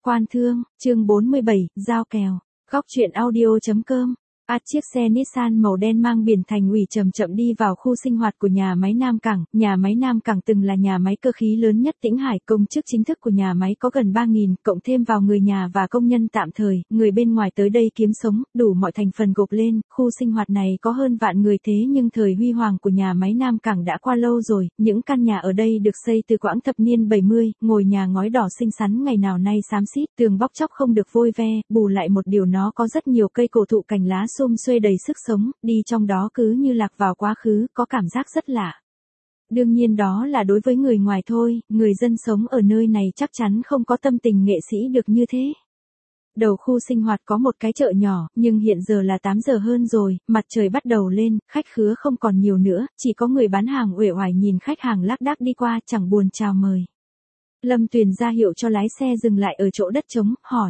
Quan thương, chương 47, giao kèo. Góc truyện audio.com. Chiếc xe Nissan màu đen mang biển Thành ủy chậm chậm đi vào khu sinh hoạt của nhà máy Nam Cảng. Nhà máy Nam Cảng từng là nhà máy cơ khí lớn nhất Tĩnh Hải, công chức chính thức của nhà máy có gần 3.000, cộng thêm vào người nhà và công nhân tạm thời, người bên ngoài tới đây kiếm sống, đủ mọi thành phần gộp lên, khu sinh hoạt này có hơn vạn người thế nhưng thời huy hoàng của nhà máy Nam Cảng đã qua lâu rồi, những căn nhà ở đây được xây từ quãng thập niên 70, ngôi nhà ngói đỏ xinh xắn ngày nào nay xám xít, tường bóc chóc không được vôi ve, bù lại một điều nó có rất nhiều cây cổ thụ cành lá sum xuê đầy sức sống, đi trong đó cứ như lạc vào quá khứ, có cảm giác rất lạ. Đương nhiên đó là đối với người ngoài thôi, người dân sống ở nơi này chắc chắn không có tâm tình nghệ sĩ được như thế. Đầu khu sinh hoạt có một cái chợ nhỏ, nhưng hiện giờ là 8 giờ hơn rồi, mặt trời bắt đầu lên, khách khứa không còn nhiều nữa, chỉ có người bán hàng uể oải nhìn khách hàng lác đác đi qua, chẳng buồn chào mời. Lâm Tuyền ra hiệu cho lái xe dừng lại ở chỗ đất trống, hỏi.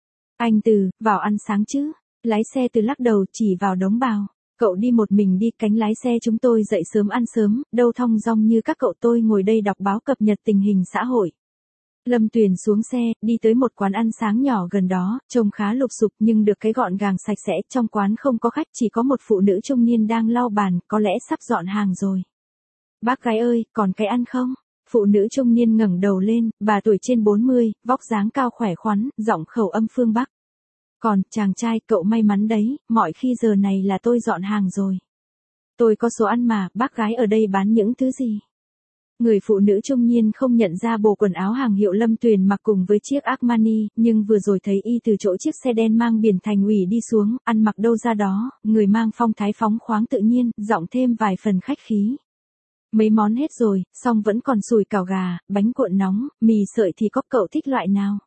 Anh Từ, vào ăn sáng chứ? Lái xe Từ lắc đầu chỉ vào đống bào. Cậu đi một mình đi, cánh lái xe chúng tôi dậy sớm ăn sớm, đâu thong dong như các cậu, tôi ngồi đây đọc báo cập nhật tình hình xã hội. Lâm Tuyền xuống xe, đi tới một quán ăn sáng nhỏ gần đó, trông khá lục xục nhưng được cái gọn gàng sạch sẽ, trong quán không có khách, chỉ có một phụ nữ trung niên đang lau bàn, có lẽ sắp dọn hàng rồi. Bác gái ơi, còn cái ăn không? Phụ nữ trung niên ngẩng đầu lên, bà tuổi trên 40, vóc dáng cao khỏe khoắn, giọng khẩu âm phương Bắc. Còn, chàng trai, cậu may mắn đấy, mọi khi giờ này là tôi dọn hàng rồi. Tôi có số ăn mà, bác gái ở đây bán những thứ gì? Người phụ nữ trung niên không nhận ra bộ quần áo hàng hiệu Lâm Tuyền mặc cùng với chiếc Armani, nhưng vừa rồi thấy y từ chỗ chiếc xe đen mang biển Thành ủy đi xuống, ăn mặc đâu ra đó, người mang phong thái phóng khoáng tự nhiên, giọng thêm vài phần khách khí. Mấy món hết rồi, xong vẫn còn sủi cảo gà, bánh cuộn nóng, mì sợi thì có, cậu thích loại nào?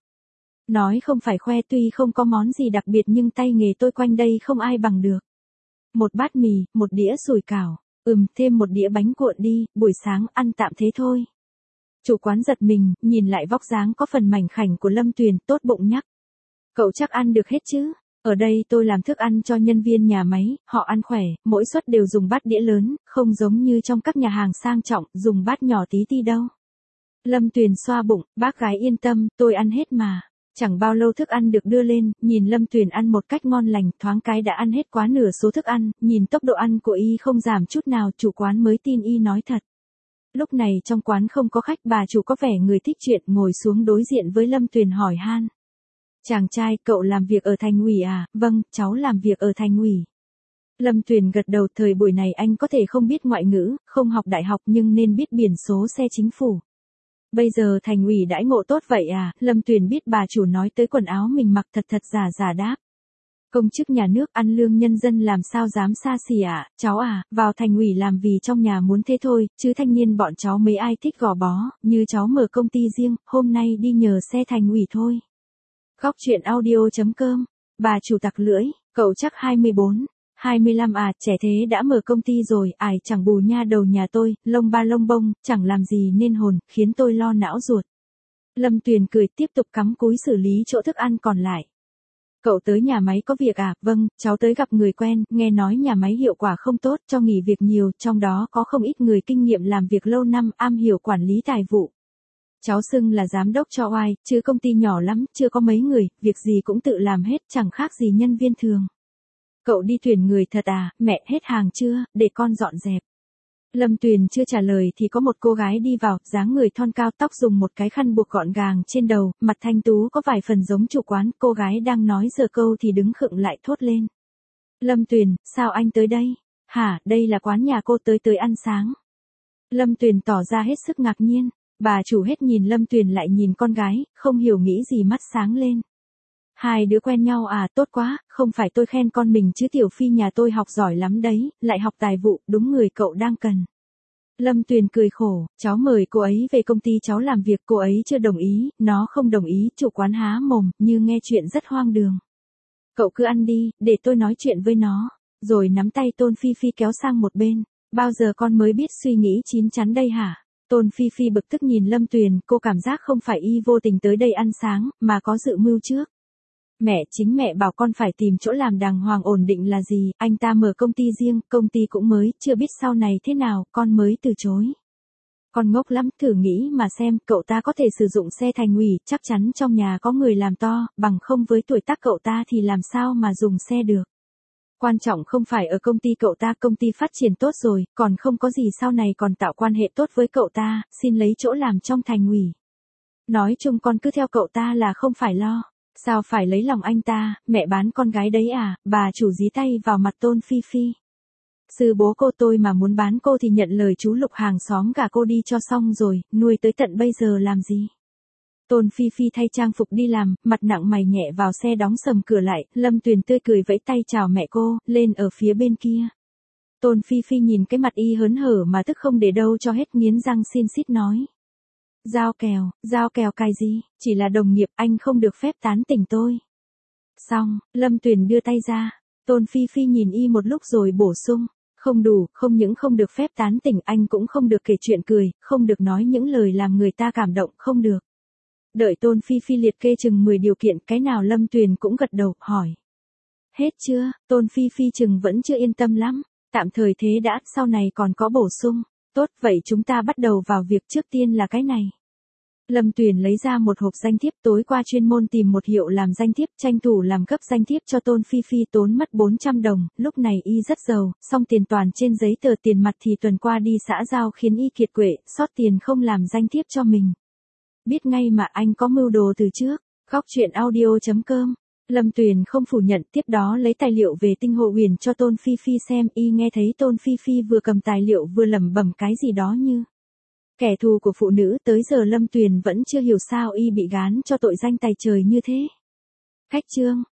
Nói không phải khoe, tuy không có món gì đặc biệt nhưng tay nghề tôi quanh đây không ai bằng được. Một bát mì, một đĩa sủi cảo, thêm một đĩa bánh cuộn đi, buổi sáng ăn tạm thế thôi. Chủ quán giật mình, nhìn lại vóc dáng có phần mảnh khảnh của Lâm Tuyền, tốt bụng nhắc. Cậu chắc ăn được hết chứ? Ở đây tôi làm thức ăn cho nhân viên nhà máy, họ ăn khỏe, mỗi suất đều dùng bát đĩa lớn, không giống như trong các nhà hàng sang trọng, dùng bát nhỏ tí ti đâu. Lâm Tuyền xoa bụng, bác gái yên tâm, tôi ăn hết mà. Chẳng bao lâu thức ăn được đưa lên, nhìn Lâm Tuyền ăn một cách ngon lành, thoáng cái đã ăn hết quá nửa số thức ăn, nhìn tốc độ ăn của y không giảm chút nào, chủ quán mới tin y nói thật. Lúc này trong quán không có khách, bà chủ có vẻ người thích chuyện, ngồi xuống đối diện với Lâm Tuyền hỏi han. Chàng trai, cậu làm việc ở Thành ủy à? Vâng, cháu làm việc ở Thành ủy. Lâm Tuyền gật đầu, thời buổi này anh có thể không biết ngoại ngữ, không học đại học nhưng nên biết biển số xe chính phủ. Bây giờ Thành ủy đãi ngộ tốt vậy à? Lâm Tuyền biết bà chủ nói tới quần áo mình mặc thật giả đáp. Công chức nhà nước ăn lương nhân dân làm sao dám xa xỉ à? Cháu à, vào Thành ủy làm vì trong nhà muốn thế thôi, chứ thanh niên bọn cháu mấy ai thích gò bó, như cháu mở công ty riêng, hôm nay đi nhờ xe Thành ủy thôi. Góc truyện audio.com. Bà chủ tặc lưỡi, cậu chắc 24, 25 à, trẻ thế đã mở công ty rồi, ải chẳng bù nha, đầu nhà tôi, lông ba lông bông, chẳng làm gì nên hồn, khiến tôi lo não ruột. Lâm Tuyền cười tiếp tục cắm cúi xử lý chỗ thức ăn còn lại. Cậu tới nhà máy có việc à? Vâng, cháu tới gặp người quen, nghe nói nhà máy hiệu quả không tốt, cho nghỉ việc nhiều, trong đó có không ít người kinh nghiệm làm việc lâu năm, am hiểu quản lý tài vụ. Cháu xưng là giám đốc cho oai, chứ công ty nhỏ lắm, chưa có mấy người, việc gì cũng tự làm hết, chẳng khác gì nhân viên thường. Cậu đi tuyển người thật à? Mẹ, hết hàng chưa, để con dọn dẹp. Lâm Tuyền chưa trả lời thì có một cô gái đi vào, dáng người thon cao, tóc dùng một cái khăn buộc gọn gàng trên đầu, mặt thanh tú có vài phần giống chủ quán, cô gái đang nói giờ câu thì đứng khựng lại thốt lên. Lâm Tuyền, sao anh tới đây? Hả, đây là quán nhà cô tới ăn sáng. Lâm Tuyền tỏ ra hết sức ngạc nhiên, bà chủ hết nhìn Lâm Tuyền lại nhìn con gái, không hiểu nghĩ gì mắt sáng lên. Hai đứa quen nhau à? Tốt quá, không phải tôi khen con mình chứ Tiểu Phi nhà tôi học giỏi lắm đấy, lại học tài vụ, đúng người cậu đang cần. Lâm Tuyền cười khổ, cháu mời cô ấy về công ty cháu làm việc, cô ấy chưa đồng ý, nó không đồng ý, chủ quán há mồm, như nghe chuyện rất hoang đường. Cậu cứ ăn đi, để tôi nói chuyện với nó, rồi nắm tay Tôn Phi Phi kéo sang một bên. Bao giờ con mới biết suy nghĩ chín chắn đây hả? Tôn Phi Phi bực tức nhìn Lâm Tuyền, cô cảm giác không phải y vô tình tới đây ăn sáng, mà có dự mưu trước. Mẹ, chính mẹ bảo con phải tìm chỗ làm đàng hoàng ổn định là gì, anh ta mở công ty riêng, công ty cũng mới, chưa biết sau này thế nào, con mới từ chối. Con ngốc lắm, thử nghĩ mà xem, cậu ta có thể sử dụng xe thành ủy, chắc chắn trong nhà có người làm to, bằng không với tuổi tác cậu ta thì làm sao mà dùng xe được. Quan trọng không phải ở công ty cậu ta, công ty phát triển tốt rồi, còn không có gì sau này còn tạo quan hệ tốt với cậu ta, xin lấy chỗ làm trong thành ủy. Nói chung con cứ theo cậu ta là không phải lo. Sao phải lấy lòng anh ta, mẹ bán con gái đấy à, bà chủ dí tay vào mặt Tôn Phi Phi. Sư bố cô tôi mà muốn bán cô thì nhận lời chú Lục hàng xóm gả cô đi cho xong rồi, nuôi tới tận bây giờ làm gì. Tôn Phi Phi thay trang phục đi làm, mặt nặng mày nhẹ vào xe đóng sầm cửa lại, Lâm Tuyền tươi cười vẫy tay chào mẹ cô, lên ở phía bên kia. Tôn Phi Phi nhìn cái mặt y hớn hở mà tức không để đâu cho hết, nghiến răng xin xít nói. Giao kèo cái gì, chỉ là đồng nghiệp, anh không được phép tán tỉnh tôi. Xong, Lâm Tuyền đưa tay ra, Tôn Phi Phi nhìn y một lúc rồi bổ sung, không đủ, không những không được phép tán tỉnh, anh cũng không được kể chuyện cười, không được nói những lời làm người ta cảm động, không được. Đợi Tôn Phi Phi liệt kê chừng 10 điều kiện, cái nào Lâm Tuyền cũng gật đầu, hỏi. Hết chưa? Tôn Phi Phi chừng vẫn chưa yên tâm lắm, tạm thời thế đã, sau này còn có bổ sung. Tốt, vậy chúng ta bắt đầu vào việc, trước tiên là cái này. Lâm Tuyền lấy ra một hộp danh thiếp, tối qua chuyên môn tìm một hiệu làm danh thiếp, tranh thủ làm gấp danh thiếp cho Tôn Phi Phi, tốn mất 400 đồng, lúc này y rất giàu, xong tiền toàn trên giấy tờ, tiền mặt thì tuần qua đi xã giao khiến y kiệt quệ, sót tiền không làm danh thiếp cho mình. Biết ngay mà anh có mưu đồ từ trước. Góc truyện audio.com. Lâm Tuyền không phủ nhận, tiếp đó lấy tài liệu về tinh hộ huyền cho Tôn Phi Phi xem, y nghe thấy Tôn Phi Phi vừa cầm tài liệu vừa lẩm bẩm cái gì đó như kẻ thù của phụ nữ, tới giờ Lâm Tuyền vẫn chưa hiểu sao y bị gán cho tội danh tày trời như thế. Khách chương.